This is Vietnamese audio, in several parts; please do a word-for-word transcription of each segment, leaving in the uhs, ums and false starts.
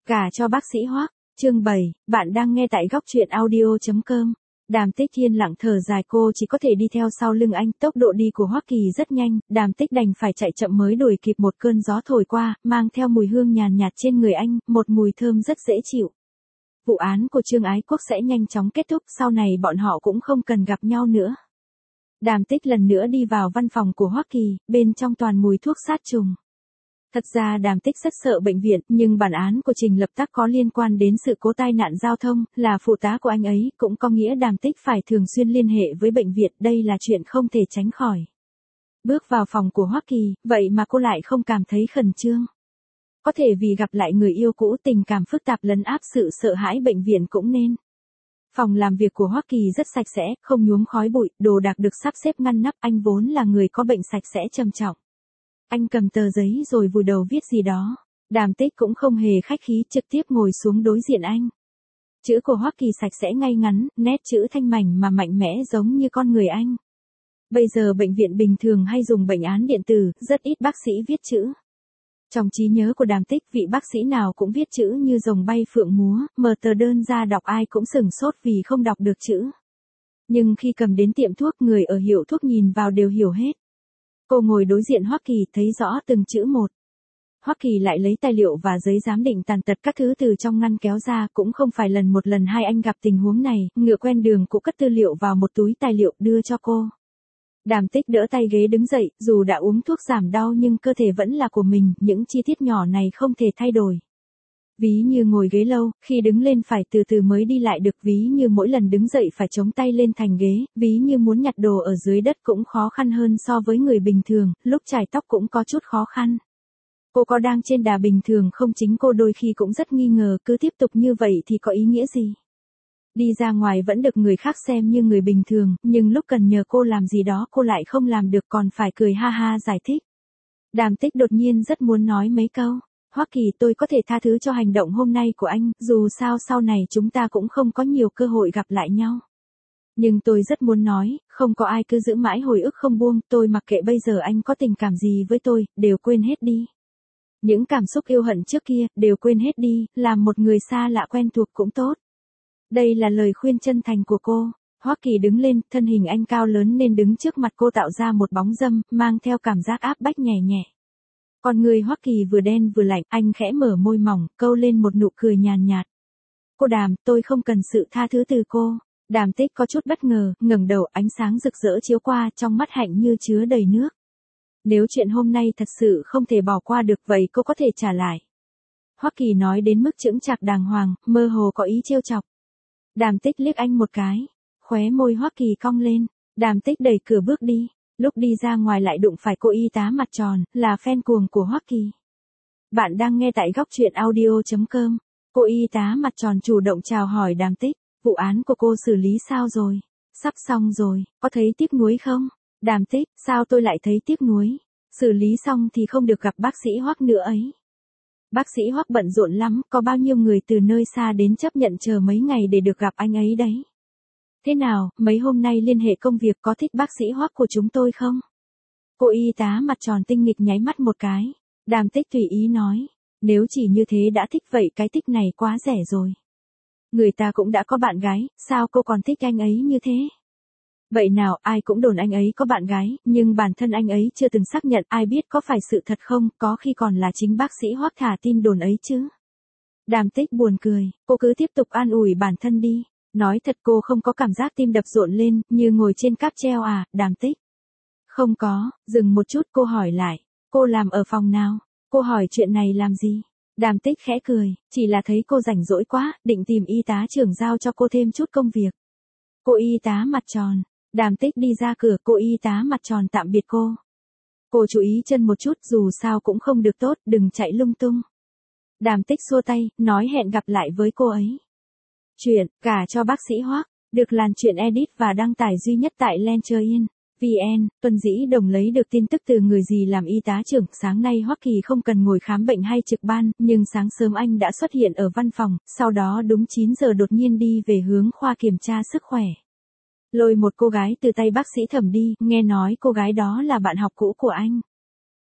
Gả cho bác sĩ Hoắc, chương bảy, bạn đang nghe tại góc truyện audio.com. Đàm Tích yên lặng thở dài, cô chỉ có thể đi theo sau lưng anh, tốc độ đi của Hoắc Kỳ rất nhanh, Đàm Tích đành phải chạy chậm mới đuổi kịp một cơn gió thổi qua, mang theo mùi hương nhàn nhạt trên người anh, một mùi thơm rất dễ chịu. Vụ án của Trương Ái Quốc sẽ nhanh chóng kết thúc, sau này bọn họ cũng không cần gặp nhau nữa. Đàm Tích lần nữa đi vào văn phòng của Hoắc Kỳ, bên trong toàn mùi thuốc sát trùng. Thật ra Đàm Tích rất sợ bệnh viện, nhưng bản án của Trình Lập Tắc có liên quan đến sự cố tai nạn giao thông, là phụ tá của anh ấy, cũng có nghĩa Đàm Tích phải thường xuyên liên hệ với bệnh viện, đây là chuyện không thể tránh khỏi. Bước vào phòng của Hoắc Kỳ, vậy mà cô lại không cảm thấy khẩn trương. Có thể vì gặp lại người yêu cũ, tình cảm phức tạp lấn áp sự sợ hãi bệnh viện cũng nên. Phòng làm việc của Hoắc Kỳ rất sạch sẽ, không nhuốm khói bụi, đồ đạc được sắp xếp ngăn nắp, anh vốn là người có bệnh sạch sẽ trầm trọng. Anh cầm tờ giấy rồi vùi đầu viết gì đó. Đàm Tích cũng không hề khách khí, trực tiếp ngồi xuống đối diện anh. Chữ của Hoắc Kỳ sạch sẽ ngay ngắn, nét chữ thanh mảnh mà mạnh mẽ giống như con người anh. Bây giờ bệnh viện bình thường hay dùng bệnh án điện tử, rất ít bác sĩ viết chữ. Trong trí nhớ của Đàm Tích, vị bác sĩ nào cũng viết chữ như rồng bay phượng múa, mở tờ đơn ra đọc ai cũng sửng sốt vì không đọc được chữ. Nhưng khi cầm đến tiệm thuốc, người ở hiệu thuốc nhìn vào đều hiểu hết. Cô ngồi đối diện Hoắc Kỳ, thấy rõ từng chữ một. Hoắc Kỳ lại lấy tài liệu và giấy giám định tàn tật các thứ từ trong ngăn kéo ra, cũng không phải lần một lần hai anh gặp tình huống này, ngựa quen đường cũng cất tư liệu vào một túi tài liệu đưa cho cô. Đàm Tích đỡ tay ghế đứng dậy, dù đã uống thuốc giảm đau nhưng cơ thể vẫn là của mình, những chi tiết nhỏ này không thể thay đổi. Ví như ngồi ghế lâu, khi đứng lên phải từ từ mới đi lại được, ví như mỗi lần đứng dậy phải chống tay lên thành ghế, ví như muốn nhặt đồ ở dưới đất cũng khó khăn hơn so với người bình thường, lúc chải tóc cũng có chút khó khăn. Cô có đang trên đà bình thường không, chính cô đôi khi cũng rất nghi ngờ, cứ tiếp tục như vậy thì có ý nghĩa gì? Đi ra ngoài vẫn được người khác xem như người bình thường, nhưng lúc cần nhờ cô làm gì đó cô lại không làm được, còn phải cười ha ha giải thích. Đàm Tích đột nhiên rất muốn nói mấy câu. Hoắc Kỳ, tôi có thể tha thứ cho hành động hôm nay của anh, dù sao sau này chúng ta cũng không có nhiều cơ hội gặp lại nhau. Nhưng tôi rất muốn nói, không có ai cứ giữ mãi hồi ức không buông, tôi mặc kệ bây giờ anh có tình cảm gì với tôi, đều quên hết đi. Những cảm xúc yêu hận trước kia, đều quên hết đi, làm một người xa lạ quen thuộc cũng tốt. Đây là lời khuyên chân thành của cô. Hoắc Kỳ đứng lên, thân hình anh cao lớn nên đứng trước mặt cô tạo ra một bóng dâm, mang theo cảm giác áp bách nhẹ nhẹ. Con người Hoắc Kỳ vừa đen vừa lạnh, anh khẽ mở môi mỏng, câu lên một nụ cười nhàn nhạt. Cô Đàm, tôi không cần sự tha thứ từ cô. Đàm Tích có chút bất ngờ, ngẩng đầu, ánh sáng rực rỡ chiếu qua, trong mắt hạnh như chứa đầy nước. Nếu chuyện hôm nay thật sự không thể bỏ qua được, vậy cô có thể trả lại. Hoắc Kỳ nói đến mức chững chạc đàng hoàng, mơ hồ có ý trêu chọc. Đàm Tích liếc anh một cái, khóe môi Hoắc Kỳ cong lên. Đàm Tích đẩy cửa bước đi. Lúc đi ra ngoài lại đụng phải cô y tá mặt tròn, là fan cuồng của Hoắc Kỳ. Bạn đang nghe tại góc truyện audio.com. Cô y tá mặt tròn chủ động chào hỏi Đàm Tích, vụ án của cô xử lý sao rồi? Sắp xong rồi, có thấy tiếc nuối không? Đàm Tích, sao tôi lại thấy tiếc nuối? Xử lý xong thì không được gặp bác sĩ Hoắc nữa ấy. Bác sĩ Hoắc bận rộn lắm, có bao nhiêu người từ nơi xa đến chấp nhận chờ mấy ngày để được gặp anh ấy đấy. Thế nào, mấy hôm nay liên hệ công việc, có thích bác sĩ Hoắc của chúng tôi không? Cô y tá mặt tròn tinh nghịch nháy mắt một cái. Đàm Tích tùy ý nói, nếu chỉ như thế đã thích vậy cái thích này quá rẻ rồi. Người ta cũng đã có bạn gái, sao cô còn thích anh ấy như thế? Vậy nào, ai cũng đồn anh ấy có bạn gái, nhưng bản thân anh ấy chưa từng xác nhận, ai biết có phải sự thật không, có khi còn là chính bác sĩ Hoắc thả tin đồn ấy chứ. Đàm Tích buồn cười, cô cứ tiếp tục an ủi bản thân đi. Nói thật cô không có cảm giác tim đập rộn lên, như ngồi trên cáp treo à, Đàm Tích? Không có, dừng một chút cô hỏi lại, cô làm ở phòng nào? Cô hỏi chuyện này làm gì? Đàm Tích khẽ cười, chỉ là thấy cô rảnh rỗi quá, định tìm y tá trưởng giao cho cô thêm chút công việc. Cô y tá mặt tròn. Đàm Tích đi ra cửa, cô y tá mặt tròn tạm biệt cô. Cô chú ý chân một chút, dù sao cũng không được tốt, đừng chạy lung tung. Đàm Tích xua tay, nói hẹn gặp lại với cô ấy. Chuyện, gả cho bác sĩ Hoắc, được làn chuyện edit và đăng tải duy nhất tại Lencherin chấm vn. Tuần Dĩ Đồng lấy được tin tức từ người dì làm y tá trưởng, sáng nay Hoắc Kỳ không cần ngồi khám bệnh hay trực ban, nhưng sáng sớm anh đã xuất hiện ở văn phòng, sau đó đúng chín giờ đột nhiên đi về hướng khoa kiểm tra sức khỏe. Lôi một cô gái từ tay bác sĩ Thẩm đi, nghe nói cô gái đó là bạn học cũ của anh.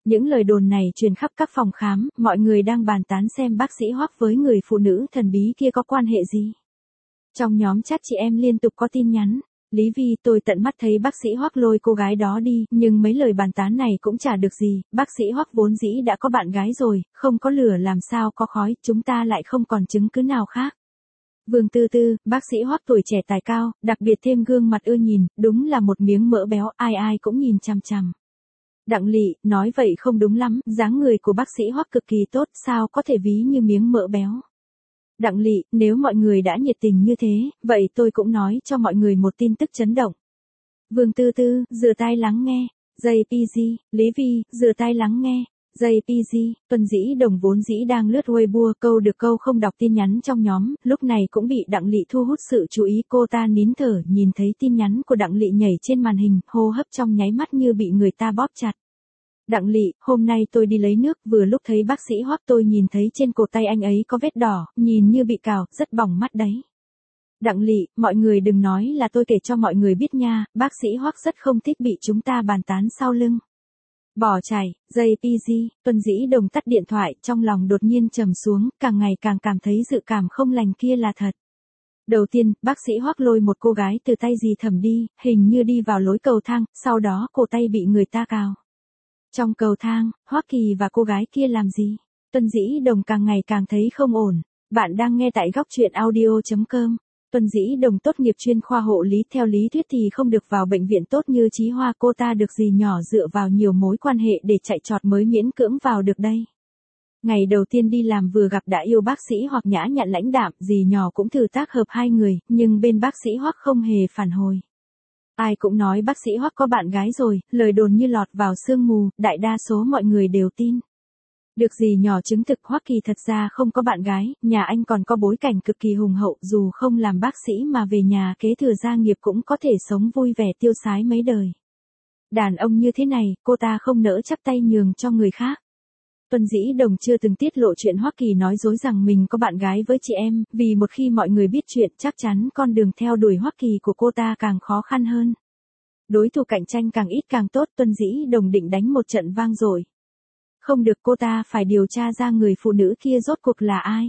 Những lời đồn này truyền khắp các phòng khám, mọi người đang bàn tán xem bác sĩ Hoắc với người phụ nữ thần bí kia có quan hệ gì. Trong nhóm chat chị em liên tục có tin nhắn. Lý Vi, tôi tận mắt thấy bác sĩ Hoắc lôi cô gái đó đi, nhưng mấy lời bàn tán này cũng chả được gì, bác sĩ Hoắc vốn dĩ đã có bạn gái rồi, không có lửa làm sao có khói, chúng ta lại không còn chứng cứ nào khác. Vương Tư Tư, bác sĩ Hoắc tuổi trẻ tài cao, đặc biệt thêm gương mặt ưa nhìn, đúng là một miếng mỡ béo, ai ai cũng nhìn chằm chằm. Đặng Lị, nói vậy không đúng lắm, dáng người của bác sĩ Hoắc cực kỳ tốt, sao có thể ví như miếng mỡ béo. Đặng Lị, nếu mọi người đã nhiệt tình như thế, vậy tôi cũng nói cho mọi người một tin tức chấn động. Vương Tư Tư, rửa tai lắng nghe. gi pê giê, Lý Vi, rửa tai lắng nghe. gi pê giê, Tuân Dĩ Đồng vốn dĩ đang lướt Weibo, câu được câu không đọc tin nhắn trong nhóm, lúc này cũng bị Đặng Lị thu hút sự chú ý, cô ta nín thở, nhìn thấy tin nhắn của Đặng Lị nhảy trên màn hình, hô hấp trong nháy mắt như bị người ta bóp chặt. Đặng Lị, hôm nay tôi đi lấy nước, vừa lúc thấy bác sĩ Hoắc, tôi nhìn thấy trên cổ tay anh ấy có vết đỏ, nhìn như bị cào, rất bỏng mắt đấy. Đặng Lị, mọi người đừng nói là tôi kể cho mọi người biết nha, bác sĩ Hoắc rất không thích bị chúng ta bàn tán sau lưng. Bỏ chảy, gi pê giê, Tuân Dĩ Đồng tắt điện thoại, trong lòng đột nhiên trầm xuống, càng ngày càng cảm thấy dự cảm không lành kia là thật. Đầu tiên, bác sĩ Hoắc lôi một cô gái từ tay dì Thẩm đi, hình như đi vào lối cầu thang, sau đó cổ tay bị người ta cào. Trong cầu thang, Hoắc Kỳ và cô gái kia làm gì? Tuân Dĩ Đồng càng ngày càng thấy không ổn. Bạn đang nghe tại góc truyện audio chấm com. Tuân Dĩ Đồng tốt nghiệp chuyên khoa hộ lý, theo lý thuyết thì không được vào bệnh viện tốt như Chí Hoa, cô ta được dì nhỏ dựa vào nhiều mối quan hệ để chạy trọt mới miễn cưỡng vào được đây. Ngày đầu tiên đi làm vừa gặp đã yêu bác sĩ Hoắc nhã nhặn lãnh đạm, dì nhỏ cũng thử tác hợp hai người, nhưng bên bác sĩ Hoắc không hề phản hồi. Ai cũng nói bác sĩ Hoắc có bạn gái rồi, lời đồn như lọt vào sương mù, đại đa số mọi người đều tin. Được dì nhỏ chứng thực Hoắc Kỳ thật ra không có bạn gái, nhà anh còn có bối cảnh cực kỳ hùng hậu, dù không làm bác sĩ mà về nhà kế thừa gia nghiệp cũng có thể sống vui vẻ tiêu sái mấy đời. Đàn ông như thế này, cô ta không nỡ chắp tay nhường cho người khác. Tuân Dĩ Đồng chưa từng tiết lộ chuyện Hoắc Kỳ nói dối rằng mình có bạn gái với chị em, vì một khi mọi người biết chuyện chắc chắn con đường theo đuổi Hoắc Kỳ của cô ta càng khó khăn hơn. Đối thủ cạnh tranh càng ít càng tốt, Tuân Dĩ Đồng định đánh một trận vang dội. Không được, cô ta phải điều tra ra người phụ nữ kia rốt cuộc là ai.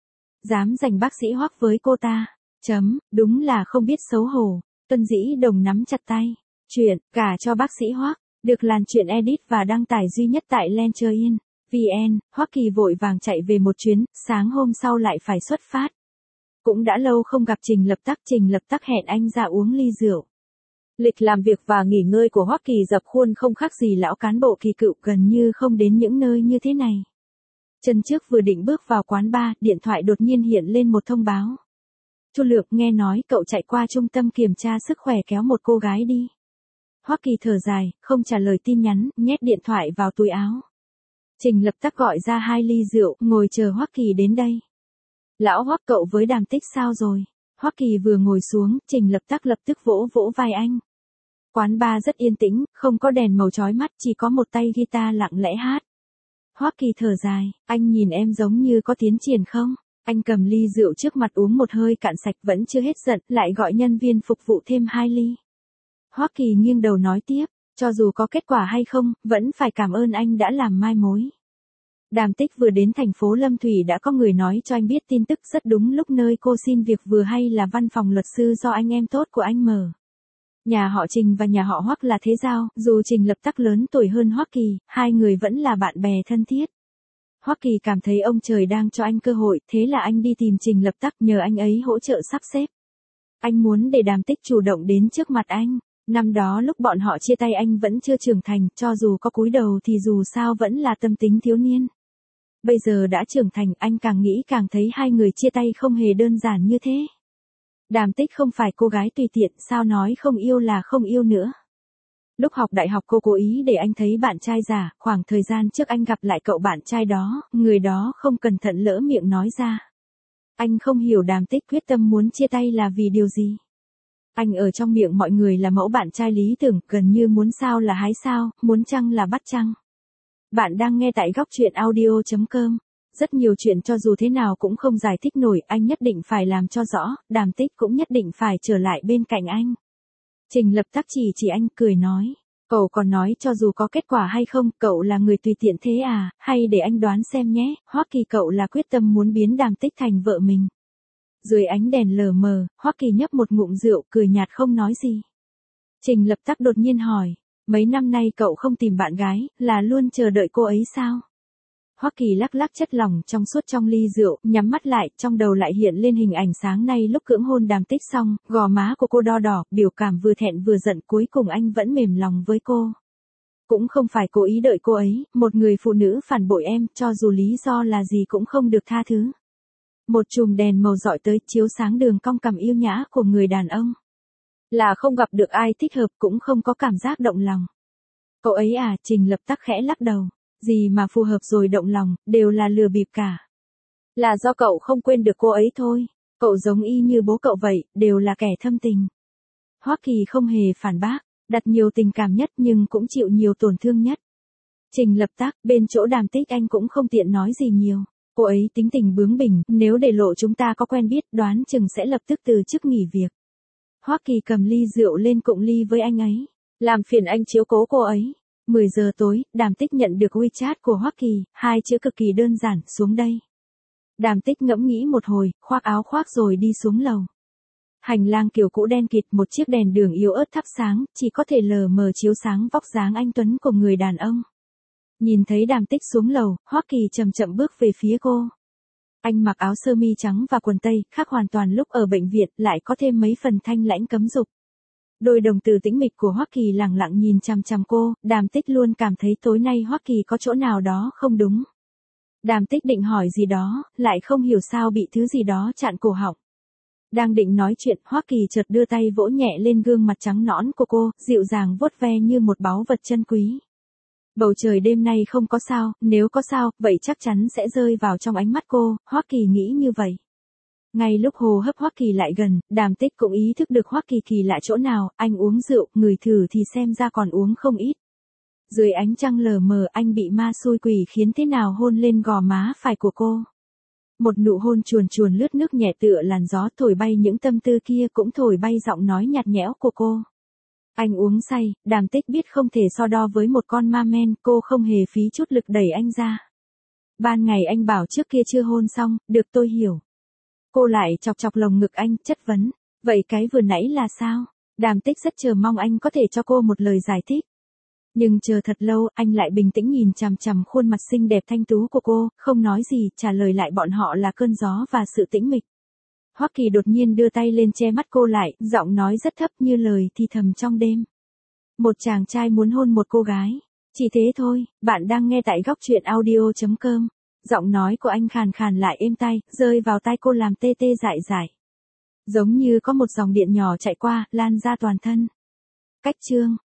Dám giành bác sĩ Hoắc với cô ta. Chấm, đúng là không biết xấu hổ. Tuân Dĩ Đồng nắm chặt tay. Chuyện, cả cho bác sĩ Hoắc, được làn chuyện edit và đăng tải duy nhất tại Lencherin. vê en, Hoắc Kỳ vội vàng chạy về một chuyến, sáng hôm sau lại phải xuất phát. Cũng đã lâu không gặp Trình Lập Tắc, Trình Lập Tắc hẹn anh ra uống ly rượu. Lịch làm việc và nghỉ ngơi của Hoắc Kỳ dập khuôn không khác gì lão cán bộ kỳ cựu, gần như không đến những nơi như thế này. Chân trước vừa định bước vào quán bar, điện thoại đột nhiên hiện lên một thông báo. Chu Lược, nghe nói cậu chạy qua trung tâm kiểm tra sức khỏe kéo một cô gái đi. Hoắc Kỳ thở dài, không trả lời tin nhắn, nhét điện thoại vào túi áo. Trình Lập Tắc gọi ra hai ly rượu, ngồi chờ Hoắc Kỳ đến đây. Lão Hoắc, cậu với Đàm Tích sao rồi? Hoắc Kỳ vừa ngồi xuống, Trình Lập Tắc lập tức vỗ vỗ vai anh. Quán bar rất yên tĩnh, không có đèn màu chói mắt, chỉ có một tay guitar lặng lẽ hát. Hoắc Kỳ thở dài, anh nhìn em giống như có tiến triển không? Anh cầm ly rượu trước mặt uống một hơi cạn sạch, vẫn chưa hết giận, lại gọi nhân viên phục vụ thêm hai ly. Hoắc Kỳ nghiêng đầu nói tiếp, cho dù có kết quả hay không, vẫn phải cảm ơn anh đã làm mai mối. Đàm Tích vừa đến thành phố Lâm Thủy đã có người nói cho anh biết tin tức rất đúng lúc, nơi cô xin việc vừa hay là văn phòng luật sư do anh em tốt của anh mở. Nhà họ Trình và nhà họ Hoắc là thế giao, dù Trình Lập Tắc lớn tuổi hơn Hoắc Kỳ, hai người vẫn là bạn bè thân thiết. Hoắc Kỳ cảm thấy ông trời đang cho anh cơ hội, thế là anh đi tìm Trình Lập Tắc nhờ anh ấy hỗ trợ sắp xếp. Anh muốn để Đàm Tích chủ động đến trước mặt anh. Năm đó lúc bọn họ chia tay anh vẫn chưa trưởng thành, cho dù có cúi đầu thì dù sao vẫn là tâm tính thiếu niên. Bây giờ đã trưởng thành, anh càng nghĩ càng thấy hai người chia tay không hề đơn giản như thế. Đàm Tích không phải cô gái tùy tiện, sao nói không yêu là không yêu nữa. Lúc học đại học cô cố ý để anh thấy bạn trai giả, khoảng thời gian trước anh gặp lại cậu bạn trai đó, người đó không cẩn thận lỡ miệng nói ra. Anh không hiểu Đàm Tích quyết tâm muốn chia tay là vì điều gì. Anh ở trong miệng mọi người là mẫu bạn trai lý tưởng, gần như muốn sao là hái sao, muốn chăng là bắt chăng. Bạn đang nghe tại góc truyện audio chấm com. Rất nhiều chuyện cho dù thế nào cũng không giải thích nổi, anh nhất định phải làm cho rõ, Đàm Tích cũng nhất định phải trở lại bên cạnh anh. Trình Lập Tắc chỉ chỉ anh, cười nói. Cậu còn nói cho dù có kết quả hay không, cậu là người tùy tiện thế à, hay để anh đoán xem nhé, Hoắc Kỳ cậu là quyết tâm muốn biến Đàm Tích thành vợ mình. Dưới ánh đèn lờ mờ, Hoắc Kỳ nhấp một ngụm rượu, cười nhạt không nói gì. Trình Lập Tắc đột nhiên hỏi, mấy năm nay cậu không tìm bạn gái, là luôn chờ đợi cô ấy sao? Hoắc Kỳ lắc lắc chất lỏng trong suốt trong ly rượu, nhắm mắt lại, trong đầu lại hiện lên hình ảnh sáng nay lúc cưỡng hôn Đàm Tích xong, gò má của cô đo đỏ, biểu cảm vừa thẹn vừa giận, cuối cùng anh vẫn mềm lòng với cô. Cũng không phải cố ý đợi cô ấy, một người phụ nữ phản bội em, cho dù lý do là gì cũng không được tha thứ. Một chùm đèn màu rọi tới, chiếu sáng đường cong cằm yêu nhã của người đàn ông. Là không gặp được ai thích hợp, cũng không có cảm giác động lòng. Cậu ấy à, Trình Lập Tắc khẽ lắc đầu. Gì mà phù hợp rồi động lòng, đều là lừa bịp cả. Là do cậu không quên được cô ấy thôi. Cậu giống y như bố cậu vậy, đều là kẻ thâm tình. Hoắc Kỳ không hề phản bác, đặt nhiều tình cảm nhất nhưng cũng chịu nhiều tổn thương nhất. Trình Lập Tắc, bên chỗ Đàm Tích anh cũng không tiện nói gì nhiều. Cô ấy tính tình bướng bỉnh, nếu để lộ chúng ta có quen biết, đoán chừng sẽ lập tức từ chức nghỉ việc. Hoắc Kỳ cầm ly rượu lên cụng ly với anh ấy. Làm phiền anh chiếu cố cô ấy. mười giờ tối, Đàm Tích nhận được WeChat của Hoắc Kỳ, hai chữ cực kỳ đơn giản, xuống đây. Đàm Tích ngẫm nghĩ một hồi, khoác áo khoác rồi đi xuống lầu. Hành lang kiểu cũ đen kịt, một chiếc đèn đường yếu ớt thắp sáng, chỉ có thể lờ mờ chiếu sáng vóc dáng anh tuấn của người đàn ông. Nhìn thấy Đàm Tích xuống lầu, Hoắc Kỳ chậm chậm bước về phía cô. Anh mặc áo sơ mi trắng và quần tây, khác hoàn toàn lúc ở bệnh viện, lại có thêm mấy phần thanh lãnh cấm dục. Đôi đồng tử tĩnh mịch của Hoắc Kỳ lẳng lặng nhìn chằm chằm cô, Đàm Tích luôn cảm thấy tối nay Hoắc Kỳ có chỗ nào đó không đúng. Đàm Tích định hỏi gì đó, lại không hiểu sao bị thứ gì đó chặn cổ họng. Đang định nói chuyện, Hoắc Kỳ chợt đưa tay vỗ nhẹ lên gương mặt trắng nõn của cô, dịu dàng vuốt ve như một báu vật chân quý. Bầu trời đêm nay không có sao, nếu có sao, vậy chắc chắn sẽ rơi vào trong ánh mắt cô, Hoắc Kỳ nghĩ như vậy. Ngay lúc hô hấp Hoắc Kỳ lại gần, Đàm Tích cũng ý thức được Hoắc Kỳ kỳ lạ chỗ nào, anh uống rượu, người thử thì xem ra còn uống không ít. Dưới ánh trăng lờ mờ anh bị ma xui quỷ khiến thế nào hôn lên gò má phải của cô. Một nụ hôn chuồn chuồn lướt nước nhẹ tựa làn gió thổi bay những tâm tư kia cũng thổi bay giọng nói nhạt nhẽo của cô. Anh uống say, Đàm Tích biết không thể so đo với một con ma men, cô không hề phí chút lực đẩy anh ra. Ban ngày anh bảo trước kia chưa hôn xong, được tôi hiểu. Cô lại chọc chọc lồng ngực anh, chất vấn. Vậy cái vừa nãy là sao? Đàm Tích rất chờ mong anh có thể cho cô một lời giải thích. Nhưng chờ thật lâu, anh lại bình tĩnh nhìn chằm chằm khuôn mặt xinh đẹp thanh tú của cô, không nói gì, trả lời lại bọn họ là cơn gió và sự tĩnh mịch. Hoắc Kỳ đột nhiên đưa tay lên che mắt cô lại, giọng nói rất thấp như lời thì thầm trong đêm. Một chàng trai muốn hôn một cô gái. Chỉ thế thôi, bạn đang nghe tại góc truyện audio chấm com. Giọng nói của anh khàn khàn lại êm tai, rơi vào tai cô làm tê tê dại dại. Giống như có một dòng điện nhỏ chạy qua, lan ra toàn thân. Cách chương